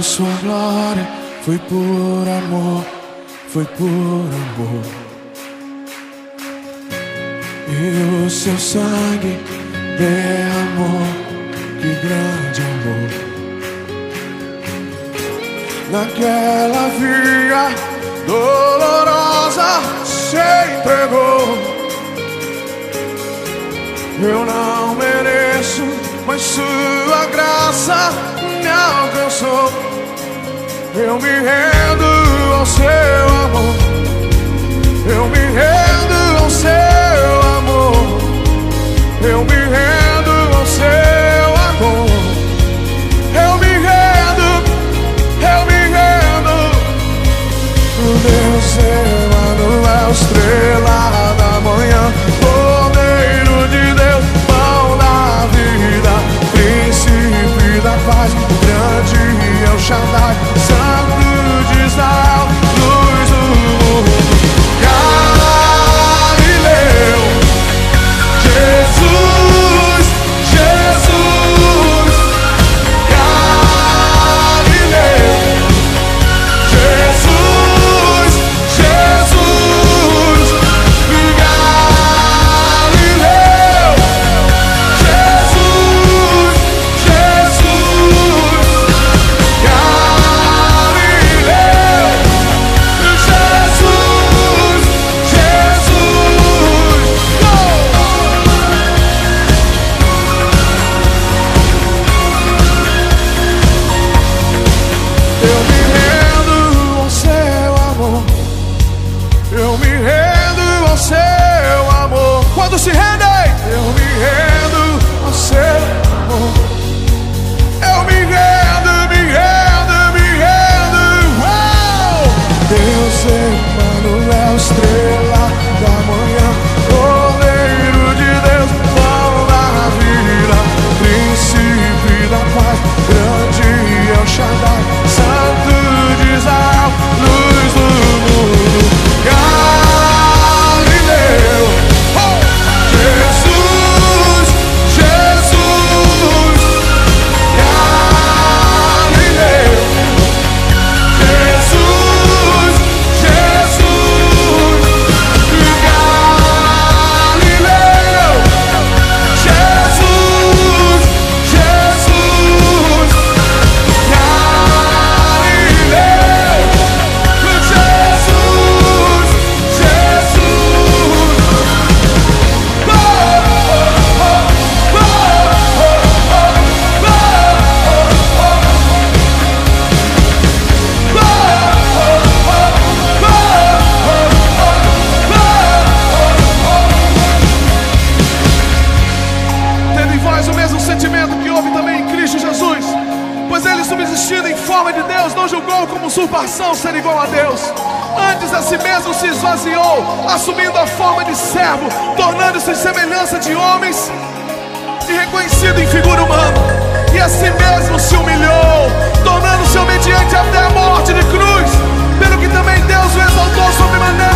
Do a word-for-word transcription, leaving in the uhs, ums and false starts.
sua glória, foi por amor, foi por amor. E o seu sangue derramou, que grande amor. Naquela via dolorosa se entregou. Eu não mereço, mas sua graça me alcançou. Eu me rendo ao seu amor, eu me rendo ao seu amor, eu me rendo ao seu amor, eu me rendo, eu me rendo. O Deus Emanuel, estrela da manhã, Cordeiro de Deus, pão da vida, príncipe da paz, o grande El Shaddai, Santo de Israel, luz do mundo, Galileu, Jesus, Jesus, Galileu, Jesus, Jesus, Galileu, Jesus, Jesus, Galileu, Jesus, Jesus, go! Eu me rendo ao seu amor, eu me rendo ao seu amor. Quando se rendem, eu me rendo ao seu amor. Eu me rendo, me rendo, me rendo. Uau! Deus Emanuel, estrela da manhã, Cordeiro de Deus, pão da vida, príncipe da paz, grande El Shaddai, Santo de Israel, luz do mundo, Galileu, oh! Jesus, Jesus, Galileu, Jesus, Jesus, Galileu, Jesus, Jesus, Galileu, Jesus, Jesus. Oh, oh, oh, oh, tendo em vós o mesmo sentimento que houve também em Cristo Jesus, pois ele, subsistindo em forma de Deus, não julgou como usurpação ser igual a Deus. Antes a si mesmo se esvaziou, assumindo a forma de servo, tornando-se em semelhança de homens e reconhecido em figura humana. E a si mesmo se humilhou, tornando-se obediente até a morte de cruz, pelo que também Deus o exaltou sobremaneira